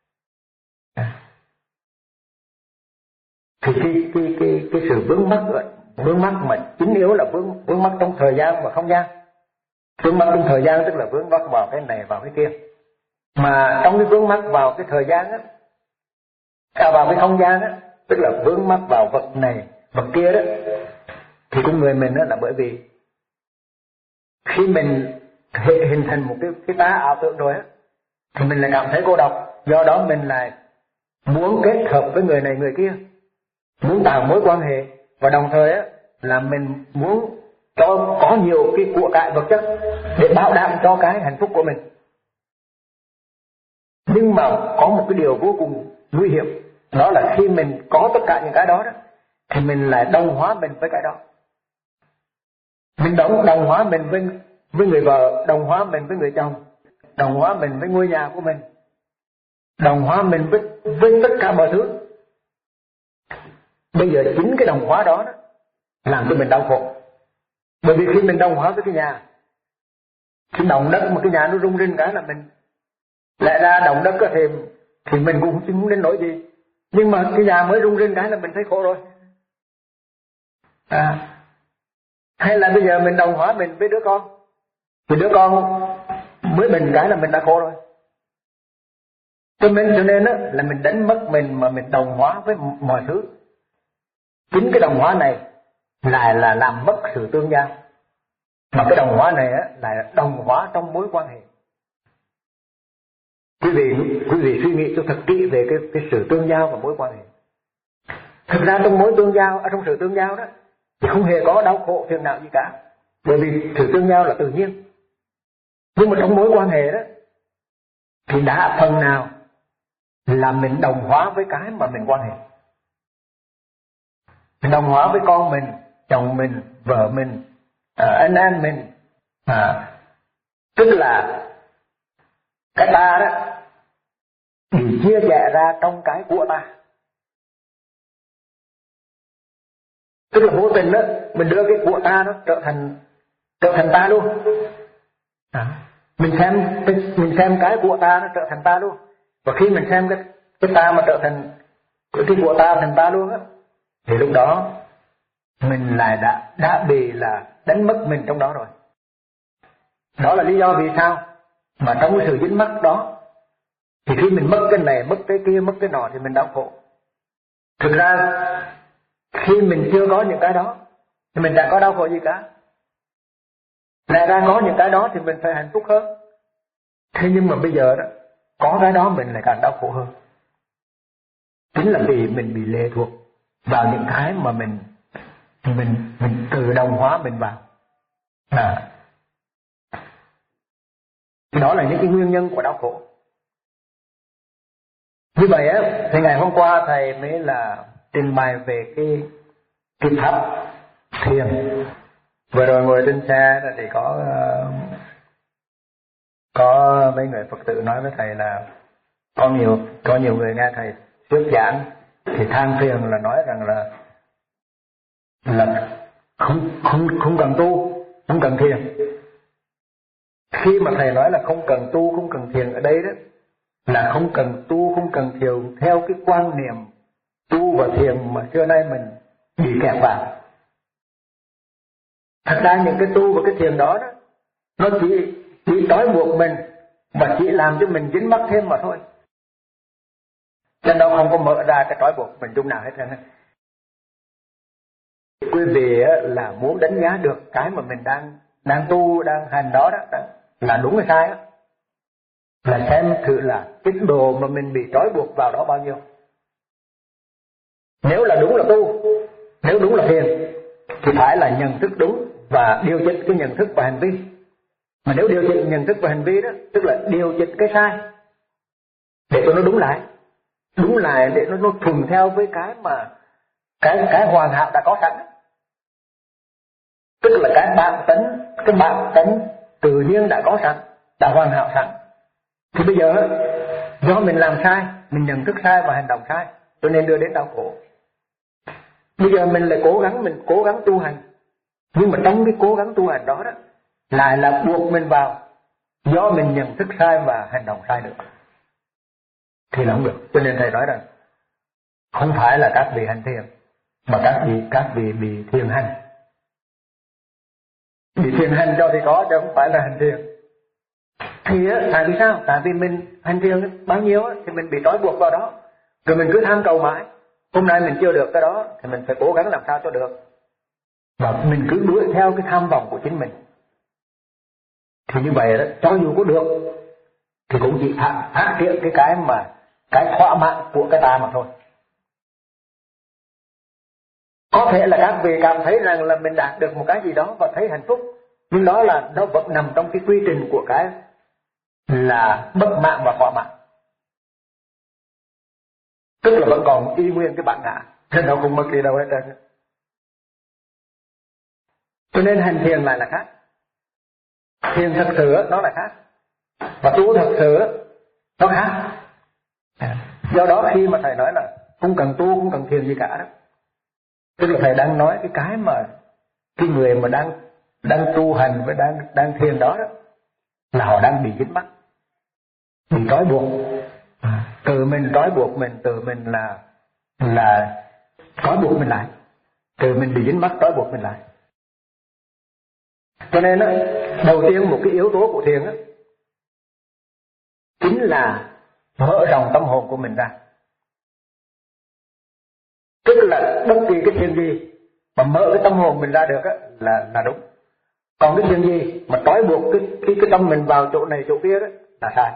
Thì cái cái cái cái sự vướng mắc vướng mắc mà chính yếu là vướng vướng mắc trong thời gian và không gian. Vướng mắc trong thời gian tức là vướng mắc vào cái này vào cái kia. Mà trong cái vướng mắc vào cái thời gian á, à, vào cái không gian á, tức là vướng mắc vào vật này vật kia đó, thì con người mình đó là bởi vì khi mình hình thành một cái cái tá ảo tưởng rồi á, thì mình lại cảm thấy cô độc. Do đó mình lại muốn kết hợp với người này người kia, muốn tạo mối quan hệ, và đồng thời á là mình muốn cho có nhiều cái của cải vật chất để bảo đảm cho cái hạnh phúc của mình. Nhưng mà có một cái điều vô cùng nguy hiểm, đó là khi mình có tất cả những cái đó đó, thì mình lại đồng hóa mình với cái đó. Mình đồng, đồng hóa mình với, với người vợ, đồng hóa mình với người chồng, đồng hóa mình với ngôi nhà của mình, đồng hóa mình với, với tất cả mọi thứ. Bây giờ chính cái đồng hóa đó, đó làm cho mình đau khổ. Bởi vì khi mình đồng hóa với cái nhà, cái động đất mà cái nhà nó rung rinh cái là mình lại ra động đất thì, thì mình cũng không đến nỗi gì. Nhưng mà cái nhà mới rung rinh cái là mình thấy khổ rồi. À, hay là bây giờ mình đồng hóa mình với đứa con, thì đứa con mới bệnh cái là mình đã khổ rồi. Cho nên, cho nên đó, là mình đánh mất mình mà mình đồng hóa với mọi thứ. Chính cái đồng hóa này lại là làm mất sự tương giao. Mà cái đồng hóa này á, là đồng hóa trong mối quan hệ. Quý vị, quý vị suy nghĩ cho thật kỹ về cái, cái sự tương giao và mối quan hệ. Thực ra trong mối tương giao, ở trong sự tương giao đó, thì không hề có đau khổ phiền não gì cả. Bởi vì sự tương giao là tự nhiên. Nhưng mà trong mối quan hệ đó, thì đã phần nào là mình đồng hóa với cái mà mình quan hệ. Mình đồng hóa với con mình, chồng mình, vợ mình, à, anh em mình, à, tức là cái ta đó bị chia rẽ ra trong cái của ta. Tức là vô tình đó mình đưa cái của ta nó trở thành trở thành ta luôn. À, mình xem mình xem cái của ta nó trở thành ta luôn. Và khi mình xem cái cái ta mà trở thành cái của ta thành ta luôn á, thì lúc đó mình lại đã đã bị là đánh mất mình trong đó rồi. Đó là lý do vì sao mà trong cái sự dính mắc đó, thì khi mình mất cái này, mất cái kia, mất cái nọ thì mình đau khổ. Thực ra khi mình chưa có những cái đó thì mình đã có đau khổ gì cả. Lại ra có những cái đó thì mình phải hạnh phúc hơn. Thế nhưng mà bây giờ đó, có cái đó mình lại càng đau khổ hơn. Chính là vì mình bị lệ thuộc vào những cái mà mình mình mình tự đồng hóa mình vào. À, đó là những cái nguyên nhân của đau khổ. Như vậy á, thì ngày hôm qua thầy mới là trình bày về cái cái pháp thiền. Vừa rồi ngồi trên xe thì có có mấy người Phật tử nói với thầy là có nhiều có nhiều người nghe thầy thuyết giảng thì than phiền là nói rằng là là không không không cần tu, không cần thiền. Khi mà thầy nói là không cần tu, không cần thiền ở đây đó, là không cần tu, không cần thiền theo cái quan niệm tu và thiền mà xưa nay mình bị kẹt vào. Thật ra những cái tu và cái thiền đó đó, nó chỉ chỉ trói buộc mình và chỉ làm cho mình dính mắc thêm mà thôi. Cho nên đâu không có mở ra cái trói buộc mình chung nào hết trơn. Quý vị là muốn đánh giá được cái mà mình đang đang tu, đang hành đó đó là đúng hay sai á, là xem thử là cái đồ mà mình bị trói buộc vào đó bao nhiêu. Nếu là đúng là tu, Nếu đúng là thiền thì phải là nhận thức đúng và điều chỉnh cái nhận thức và hành vi. Mà nếu điều chỉnh nhận thức và hành vi đó, tức là điều chỉnh cái sai để cho nó đúng lại, đúng lại để nó nó thuần theo với cái mà cái cái hoàn hảo đã có sẵn, tức là cái bản tính cái bản tính tự nhiên đã có sẵn, đã hoàn hảo sẵn. Thì bây giờ do mình làm sai, mình nhận thức sai và hành động sai, cho nên đưa đến đau khổ. Bây giờ mình lại cố gắng mình cố gắng tu hành, nhưng mà trong cái cố gắng tu hành đó đó lại là buộc mình vào do mình nhận thức sai và hành động sai được, thì là không được. Cho nên thầy nói rằng không phải là các vị hành thiền, mà các vị các vị bị thiền hành. Bị thiền hành cho thì có, chứ không phải là hành thiền. Thì á, tại vì sao? Tại vì mình hành thiền bao nhiêu á, thì mình bị trói buộc vào đó, rồi mình cứ tham cầu mãi. Hôm nay mình chưa được cái đó thì mình phải cố gắng làm sao cho được, và mình cứ đuổi theo cái tham vọng của chính mình. Thì như vậy đó, cho dù có được thì cũng chỉ phát, phát triển cái cái mà cái thỏa mãn của cái ta mà thôi. Có thể là các vị cảm thấy rằng là mình đạt được một cái gì đó và thấy hạnh phúc, nhưng đó là nó vẫn nằm trong cái quy trình của cái là bất mãn và thỏa mãn, tức là vẫn còn y nguyên cái bản ngã, chứ nó không mất đi đâu hết trơn. Cho nên hành thiền lại là khác, thiền thật sự nó là khác, và tu thật sự nó khác. Do đó khi mà thầy nói là không cần tu, không cần thiền gì cả đó, tức là thầy đang nói cái cái mà cái người mà đang đang tu hành với đang đang thiền đó, đó là họ đang bị dính mắc, bị trói buộc, tự mình trói buộc mình, tự mình là là trói buộc mình lại, tự mình bị dính mắc trói buộc mình lại. Cho nên đó, đầu tiên một cái yếu tố của thiền đó chính là mở rộng tâm hồn của mình ra. Tức là bất kỳ cái thiền gì mà mở cái tâm hồn mình ra được á là là đúng. Còn cái thiền gì mà trói buộc cái cái cái tâm mình vào chỗ này chỗ kia đó là sai.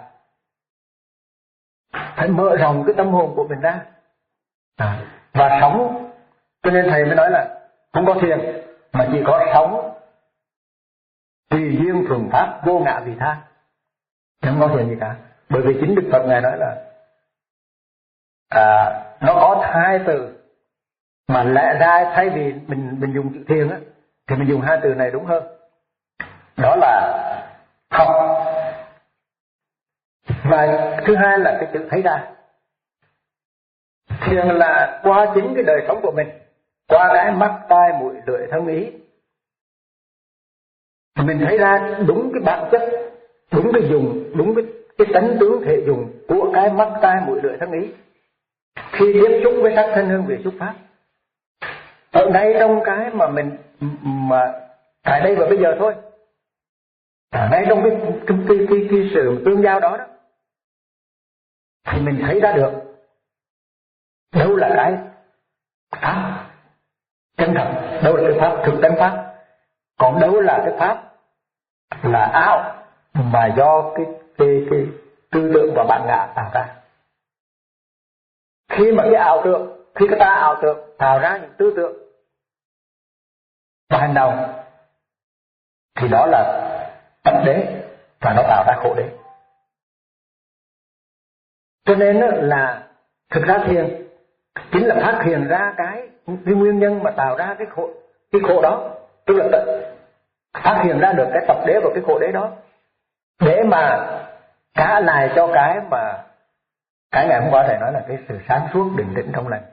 Phải mở rộng cái tâm hồn của mình ra à, và sống. Cho nên thầy mới nói là không có thiền mà chỉ có sống tùy duyên thường pháp vô ngã vị tha, không có thiền gì cả. Bởi vì chính Đức Phật ngài nói là à, nó có hai từ mà lẽ ra thay vì mình mình dùng chữ thiền á thì mình dùng hai từ này đúng hơn, đó là học và thứ hai là cái chữ thấy ra. Thiền là qua chính cái đời sống của mình, qua cái mắt tai mũi lưỡi thân ý, mình thấy ra đúng cái bản chất, đúng cái dùng, đúng cái cái tánh tướng thể dùng của cái mắt tai mũi lưỡi thân ý khi tiếp xúc với sắc thân hương vị xúc pháp. Ở đây trong cái mà mình mà tại đây và bây giờ thôi, ở ngay trong cái cái, cái, cái, cái sự tương giao đó đó thì mình thấy ra được đâu là cái pháp chân thật, đâu là cái pháp thực tánh pháp, còn đâu là cái pháp là ảo mà do cái cái cái tư tưởng và bản ngã tạo ra. Khi mà cái ảo tưởng, khi cái ta ảo tưởng tạo ra những tư tưởng và hành động thì đó là tập đế và nó tạo ra khổ đế. Cho nên là thực ra thiền chính là phát hiện ra cái cái nguyên nhân mà tạo ra cái khổ cái khổ đó, tức là phát hiện ra được cái tập đế và cái khổ đế đó để mà trả lại cho cái mà cái ngày hôm qua thầy nói là cái sự sáng suốt định tĩnh trong lành,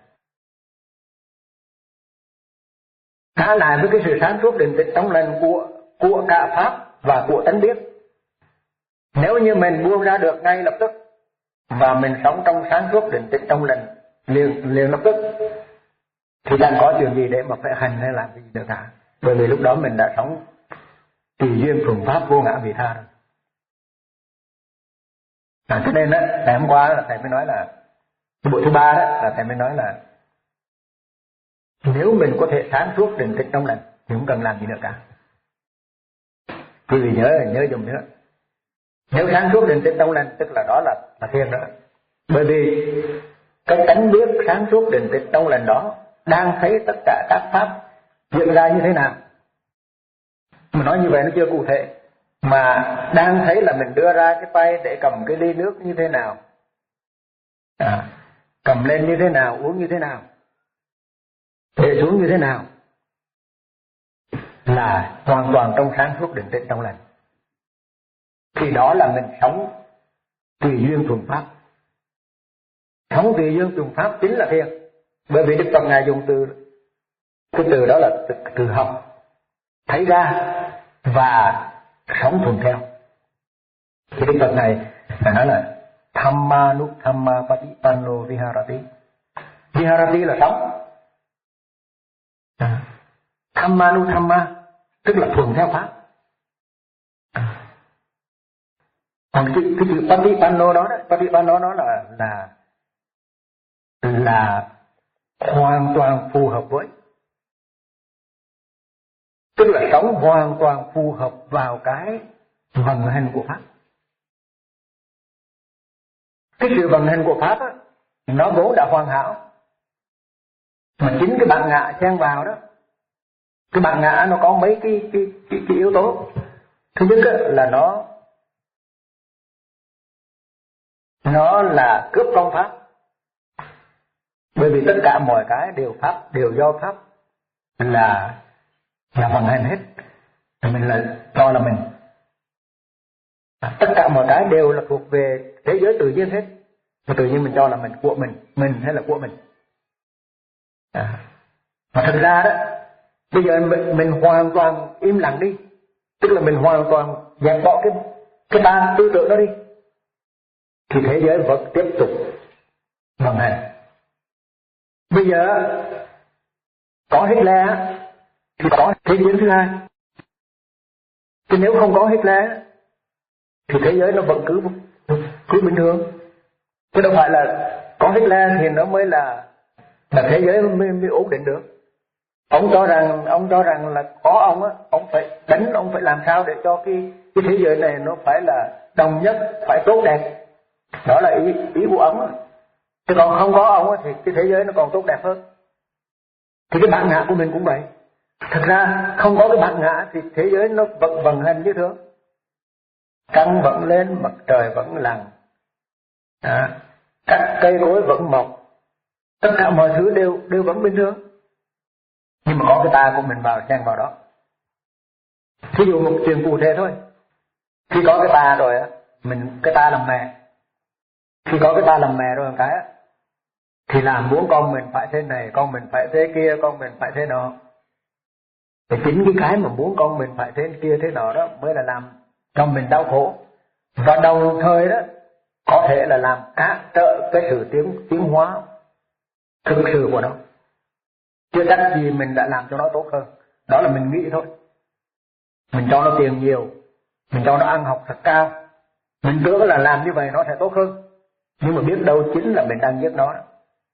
trả lại với cái sự sáng suốt định tĩnh trong lành của của cả pháp và của tánh biết. Nếu như mình buông ra được ngay lập tức và mình sống trong sáng suốt định tĩnh trong lành liền liền lập tức thì đang có chuyện gì để mà phải hành hay làm cái gì được cả, bởi vì lúc đó mình đã sống tùy duyên thuần pháp vô ngã vị tha rồi. À, cho nên á, ngày hôm qua là thầy mới nói là cái buổi thứ ba đó là thầy mới nói là nếu mình có thể sáng suốt định tĩnh trong lành thì không cần làm gì nữa cả. Quý vị nhớ nhớ dùng nữa. Nếu sáng suốt định tĩnh trong lành tức là đó là là thiền đó. Bởi vì cái tánh biết sáng suốt định tĩnh trong lành đó đang thấy tất cả các pháp diễn ra như thế nào. Mà nói như vậy nó chưa cụ thể, mà đang thấy là mình đưa ra cái tay để cầm cái ly nước như thế nào, à, cầm lên như thế nào, uống như thế nào, để xuống như thế nào, là hoàn toàn trong sáng suốt định tĩnh trong lành. Thì đó là mình sống tùy duyên thuần pháp. Sống tùy duyên thuần pháp chính là thiền. Bởi vì Đức Phật Ngài dùng từ, cái từ đó là từ, từ học, thấy ra và sống thuần theo. Thì Đức Phật này Ngài nói là Thamma nut thamma patipanno viharati. Viharati là sống. À, Thamma nut thamma tức là thuần theo pháp. À, còn cái, cái chữ patipanno đó, đó patipanno đó là là là hoàn toàn phù hợp với, tức là sống hoàn toàn phù hợp vào cái vận hành của pháp. Cái sự vận hành của pháp á, nó vốn đã hoàn hảo, mà chính cái bản ngã xen vào đó. Cái bản ngã nó có mấy cái cái cái, cái yếu tố. Thứ nhất á, là nó nó là cướp công pháp. Bởi vì tất cả mọi cái đều pháp, đều do pháp là là vận hành hết. Mình là cho là mình. Tất cả mọi cái đều là thuộc về thế giới tự nhiên hết. Và tự nhiên mình cho là mình, của mình, mình hay là của mình. À. Mà thật ra đó, bây giờ mình, mình hoàn toàn im lặng đi, tức là mình hoàn toàn dẹp bỏ cái cái ba tư tưởng đó đi, thì thế giới vẫn tiếp tục vận hành. Bây giờ có Hitler thì có thế giới thứ hai. Chứ nếu không có Hitler thì thế giới nó vẫn cứ cứ bình thường. Chứ đâu phải là có Hitler thì nó mới là là thế giới mới, mới ổn định được. Ông cho rằng ông cho rằng là có ông á, ông phải đánh, ông phải làm sao để cho cái cái thế giới này nó phải là đồng nhất, phải tốt đẹp. Đó là ý ý của ông á. Chứ còn không có ông á thì cái thế giới nó còn tốt đẹp hơn. Thì cái bản ngã của mình cũng vậy. Thật ra không có cái bản ngã thì thế giới nó vẫn vận hành như thường. Trăng vẫn lên, mặt trời vẫn lặn, à, các cây cối vẫn mọc, tất cả mọi thứ đều đều vẫn bình thường. Nhưng mà có cái ta của mình vào xen vào đó. Ví dụ một chuyện cụ thể thôi. Khi có cái ta rồi á, mình cái ta làm mẹ. Khi có cái ta làm mẹ rồi một cái á, thì làm muốn con mình phải thế này, con mình phải thế kia, con mình phải thế nọ. Thì chính cái cái mà muốn con mình phải thế kia thế nọ đó mới là làm cho mình đau khổ. Và đồng thời đó có thể là làm cản trở cái sự tiến tiến hóa thực sự của nó. Chưa chắc gì mình đã làm cho nó tốt hơn. Đó là mình nghĩ thôi. Mình cho nó tiền nhiều, mình cho nó ăn học thật cao, mình tưởng là làm như vậy nó sẽ tốt hơn. Nhưng mà biết đâu chính là mình đang giết nó đó.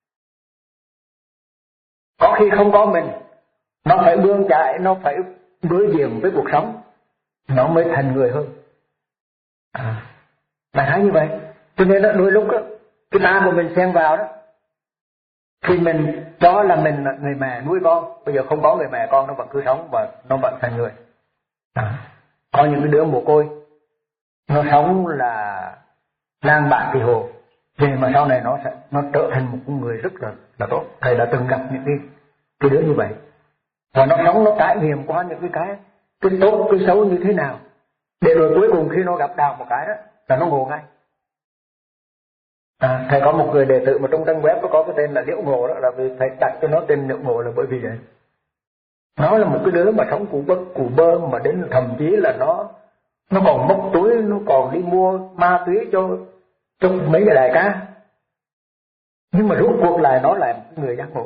Có khi không có mình, nó phải bươn chạy, nó phải đối diện với cuộc sống, nó mới thành người hơn. À, đại khái như vậy. Cho nên đôi lúc đó, cái ta của mình xen vào đó, thì mình cho là mình là người mẹ nuôi con. Bây giờ không có người mẹ, con nó vẫn cứ sống và nó vẫn thành người. À, có những cái đứa mồ côi, nó sống là lang bạc kỳ hồ, vậy mà sau này nó sẽ nó trở thành một con người rất là là tốt. Thầy đã từng gặp những cái cái đứa như vậy, và nó sống, nó trải nghiệm qua những cái cái cái tốt cái xấu như thế nào, để rồi cuối cùng khi nó gặp đạo một cái đó là nó ngộ ngay. À, thầy có một người đệ tử mà trong trang web nó có cái tên là Liễu Ngộ đó, là vì thầy đặt cho nó tên Liễu Ngộ là bởi vì vậy. Nó là một cái đứa mà sống cụ bơ cụ bơ mà đến thậm chí là nó nó còn móc túi, nó còn đi mua ma túy cho cho mấy cái đại ca. Nhưng mà rốt cuộc lại nó là một người giác ngộ.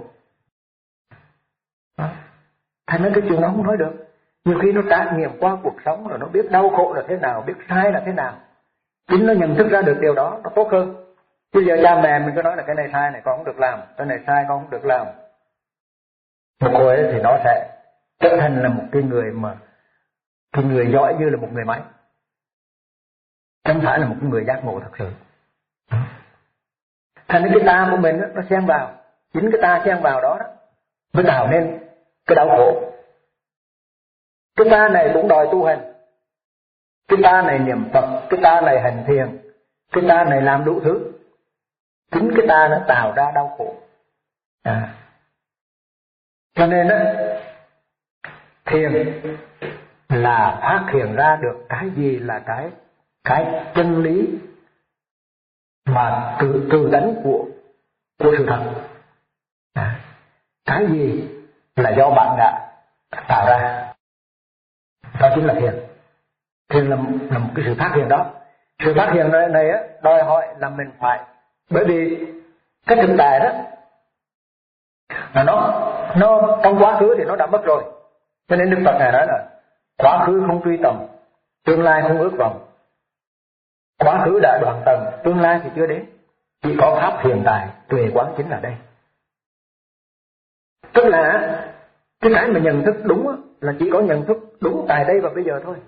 Thành ra cái chuyện nó không nói được. Nhiều khi nó trải nghiệm qua cuộc sống rồi nó biết đau khổ là thế nào, biết sai là thế nào. Chính nó nhận thức ra được điều đó, nó tốt hơn. Bây giờ cha mẹ mình cứ nói là cái này sai này con không được làm, cái này sai con không được làm. Một hồi thì nó sẽ trở thành là một cái người mà cái người giỏi như là một người máy, không phải là một người giác ngộ thật sự. Thành ra cái ta của mình đó, nó xen vào, chính cái ta xen vào đó, đó mới tạo nên cái đau khổ. Cái ta này cũng đòi tu hành, cái ta này niệm Phật, cái ta này hành thiền, cái ta này làm đủ thứ. Chính cái ta nó tạo ra đau khổ. À. Cho nên á, thiền là phát hiện ra được cái gì là cái cái chân lý mà tự tự tánh của của sự thật. À. Cái gì là do bạn đã tạo ra, đó chính là thiền. Thiền là, là một cái sự phát hiện đó. Sự phát hiện này, này á, đòi hỏi là mình phải, bởi vì cái thực tại đó là nó nó trong quá khứ thì nó đã mất rồi, cho nên Đức Phật ngài nói là quá khứ không truy tầm, tương lai không ước vọng. Quá khứ đã đoạn tầng, tương lai thì chưa đến, chỉ có pháp hiện tại, tuệ quán chính là đây. Tức là cái cái mà nhận thức đúng á, là chỉ có nhận thức đúng tại đây và bây giờ thôi.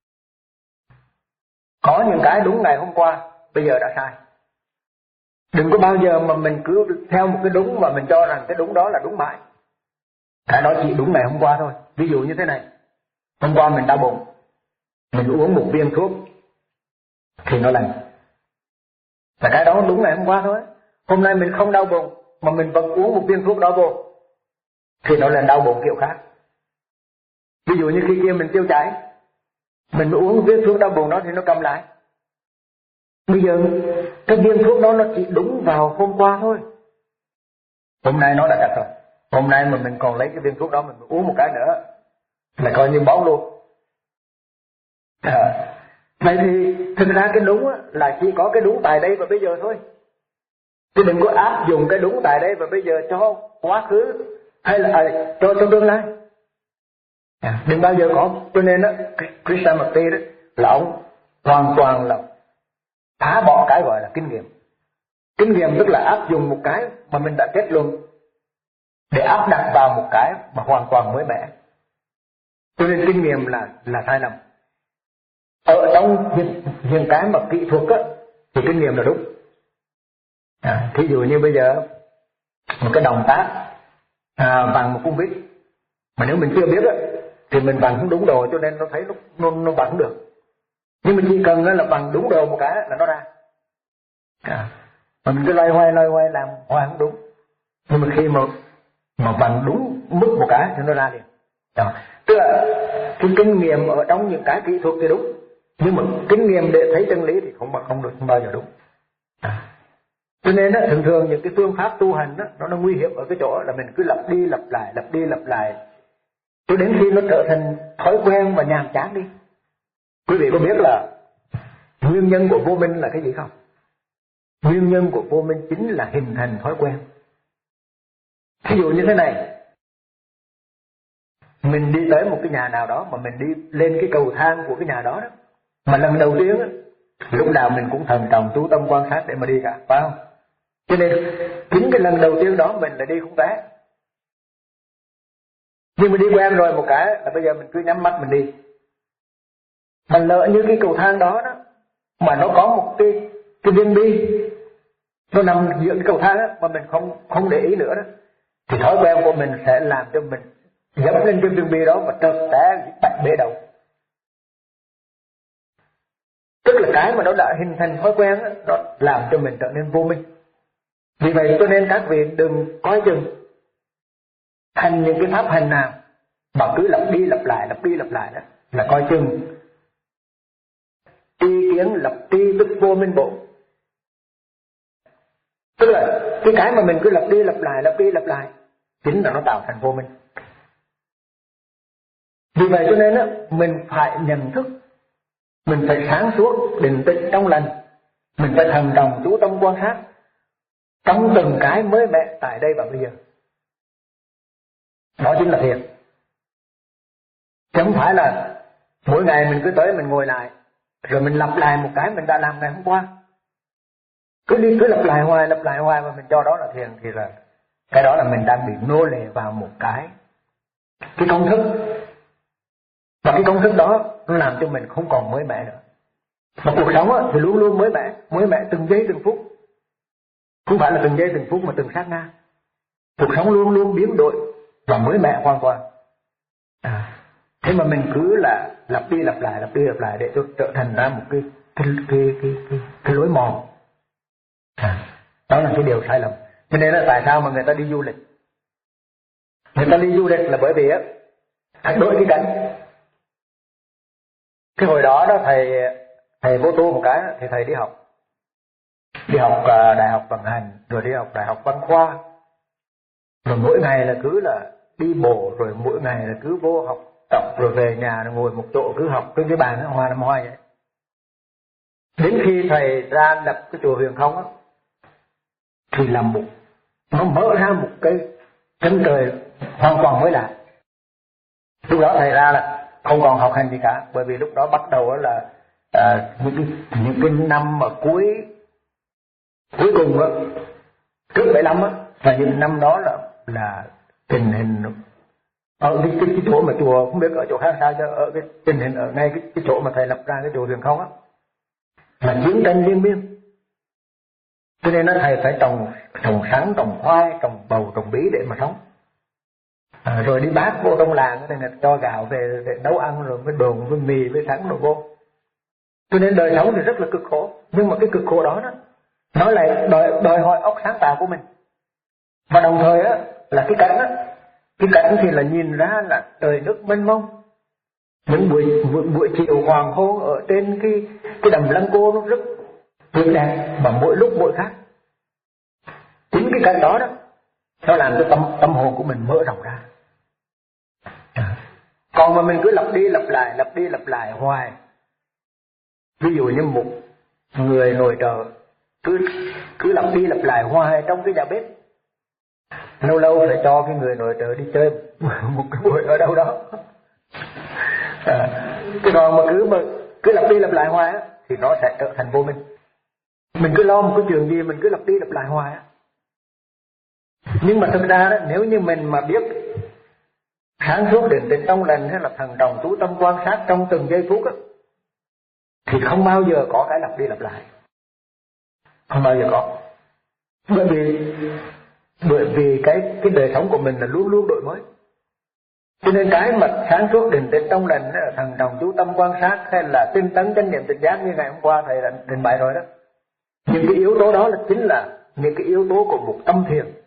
Có những cái đúng ngày hôm qua, bây giờ đã sai. Đừng có bao giờ mà mình cứ theo một cái đúng mà mình cho rằng cái đúng đó là đúng mãi. Cái đó chỉ đúng ngày hôm qua thôi. Ví dụ như thế này, hôm qua mình đau bụng, mình uống một viên thuốc thì nó lành, và cái đó đúng ngày hôm qua thôi. Hôm nay mình không đau bụng mà mình vẫn uống một viên thuốc đó vô thì nó là đau bụng kiểu khác. Ví dụ như khi kia mình tiêu chảy, mình uống viên thuốc đau bụng đó thì nó cầm lại. Bây giờ cái viên thuốc đó nó chỉ đúng vào hôm qua thôi, hôm nay nó đã đặt rồi. Hôm nay mà mình còn lấy cái viên thuốc đó mình uống một cái nữa là coi như bóng luôn. À, vậy thì thực ra cái đúng là chỉ có cái đúng tại đây và bây giờ thôi. Chứ đừng có áp dụng cái đúng tại đây và bây giờ cho quá khứ hay là à, cho trong tương lai. À, đừng bao giờ có. Cho nên đó, Krishnamurti đó là ông hoàn toàn là phá bỏ cái gọi là kinh nghiệm. Kinh nghiệm tức là áp dụng một cái mà mình đã kết luận để áp đặt vào một cái mà hoàn toàn mới mẻ. Cho nên kinh nghiệm là là sai lầm. Ở trong những, những cái mà kỹ thuật á, thì kinh nghiệm là đúng. À, thí dụ như bây giờ một cái động tác à, vặn một cung vít, mà nếu mình chưa biết á, thì mình vặn không đúng đồ, cho nên nó thấy nó nó, nó vặn được. Nhưng mà chỉ cần là vặn đúng đồ một cái là nó ra. À, mà mình cứ loay hoay loay hoay làm hoài không đúng. Nhưng mà khi mà mà vặn đúng mức một cái thì nó ra liền. Đó. Tức là cái kinh nghiệm ở trong những cái kỹ thuật thì đúng, nhưng mà kinh nghiệm để thấy chân lý thì không không được, không bao giờ đúng. À. Cho nên đó, thường thường những cái phương pháp tu hành đó, nó nó nguy hiểm ở cái chỗ là mình cứ lặp đi lặp lại, lặp đi lặp lại, cho đến khi nó trở thành thói quen và nhàm chán đi. Quý vị có biết là nguyên nhân của vô minh là cái gì không? Nguyên nhân của vô minh chính là hình thành thói quen. Ví dụ như thế này, mình đi tới một cái nhà nào đó mà mình đi lên cái cầu thang của cái nhà đó đó, mà lần đầu tiên á, lúc nào mình cũng thận trọng chú tâm quan sát để mà đi cả, phải không? Cho nên chính cái lần đầu tiên đó mình là đi không té. Nhưng mà đi quen rồi một cái là bây giờ mình cứ nhắm mắt mình đi. Mà lỡ như cái cầu thang đó đó mà nó có một cái cái viên bi nó nằm giữa cái cầu thang đó, mà mình không không để ý nữa đó, thì thói quen của mình sẽ làm cho mình dẫm lên cái viên bi đó và trượt té bạch bể đầu. Tức là cái mà nó đã hình thành thói quen đó, nó làm cho mình trở nên vô minh. Vì vậy cho nên các vị đừng coi chừng hành những cái pháp hành nào mà cứ lặp đi lặp lại, lặp đi lặp lại đó, là coi chừng tri kiến lập tri tức vô minh bộ. Tức là cái cái mà mình cứ lặp đi lặp lại, lặp đi lặp lại chính là nó tạo thành vô minh. Vì vậy cho nên á, mình phải nhận thức, mình phải sáng suốt, định tĩnh trong lành, mình phải thần trọng chú tâm quan sát trong từng cái mới mẻ tại đây và bây giờ. Đó chính là thiền. Chứ không phải là mỗi ngày mình cứ tới mình ngồi lại rồi mình lặp lại một cái mình đã làm ngày hôm qua. Cứ đi cứ lặp lại hoài, lặp lại hoài mà mình cho đó là thiền thì là cái đó là mình đang bị nô lệ vào một cái cái công thức. Và cái công thức đó nó làm cho mình không còn mới mẻ nữa. Mà cuộc sống thì luôn luôn mới mẻ, mới mẻ từng giây từng phút. Không phải là từng giây từng phút mà từng sát na. Cuộc sống luôn luôn biến đổi, và mới mẻ hoàn toàn. À, thế mà mình cứ là lặp đi lặp lại lặp đi lặp lại để cho trở thành ra một cái cái cái cái cái, cái lối mòn. À, đó là cái điều sai lầm. Cho nên là tại sao mà người ta đi du lịch? Người ta đi du lịch là bởi vì á, thay đổi cái cảnh. Cái hồi đó đó thầy thầy vô tu một cái thì thầy đi học, đi học uh, đại học vận hành, rồi đi học đại học văn khoa, rồi mỗi ngày là cứ là đi bộ, rồi mỗi ngày là cứ vô học tập, rồi về nhà rồi ngồi một chỗ cứ học trên cái bàn hoa năm hoa vậy. Đến khi thầy ra lập cái chùa Huyền Không á, thì làm một nó mở ra một cái chân trời hoàn toàn mới lạ. Lúc đó thầy ra là không còn học hành gì cả, bởi vì lúc đó bắt đầu là à, những cái những cái năm mà cuối cuối cùng á, trước bảy lăm á, và những năm đó là là tình hình ở cái, cái, cái chỗ mà chùa không biết ở chỗ khác sao, cho ở cái tình hình ở ngay cái, cái chỗ mà thầy lập ra cái chùa Huyền Không á là chiến tranh liên miên. Cho nên nó thầy phải trồng trồng sắn, trồng khoai, trồng bầu, trồng bí để mà sống. À, rồi đi bác vô trong làng thì người ta cho gạo về để nấu ăn, rồi với đồn với mì với sắn rồi vô. Cho nên đời sống thì rất là cực khổ, nhưng mà cái cực khổ đó đó nó lại đòi đòi hỏi óc sáng tạo của mình. Và đồng thời á là cái cảnh á, cái cảnh thì là nhìn ra là trời nước mênh mông, những buổi buổi, buổi chiều hoàng hôn ở trên cái cái đầm Lăng Cô nó rất tuyệt đẹp, mà mỗi lúc mỗi khác. Chính cái cảnh đó đó nó làm cho tâm tâm hồn của mình mở rộng ra. À. Còn mà mình cứ lặp đi lặp lại lặp đi lặp lại hoài, ví dụ như một người nội trợ cứ cứ lặp đi lặp lại hoài trong cái nhà bếp, lâu lâu phải cho cái người nội trợ đi chơi một cái buổi ở đâu đó. À, cái còn mà cứ mà cứ lặp đi lặp lại hoài á, thì nó sẽ trở thành vô minh. Mình cứ lo một cái chuyện gì mình cứ lặp đi lặp lại hoài á. Nhưng mà thực ra đó, nếu như mình mà biết sáng suốt định tĩnh trong lành hay là thần trọng chú tâm quan sát trong từng giây phút á, thì không bao giờ có cái lặp đi lặp lại, không bao giờ có. Bởi vì bởi vì cái cái đời sống của mình là luôn luôn đổi mới. Cho nên cái mà sáng suốt định tĩnh trong lành hay là thần trọng chú tâm quan sát hay là tinh tấn chánh niệm tỉnh giác như ngày hôm qua thầy đã trình bày rồi đó, những cái yếu tố đó là chính là những cái yếu tố của một tâm thiền.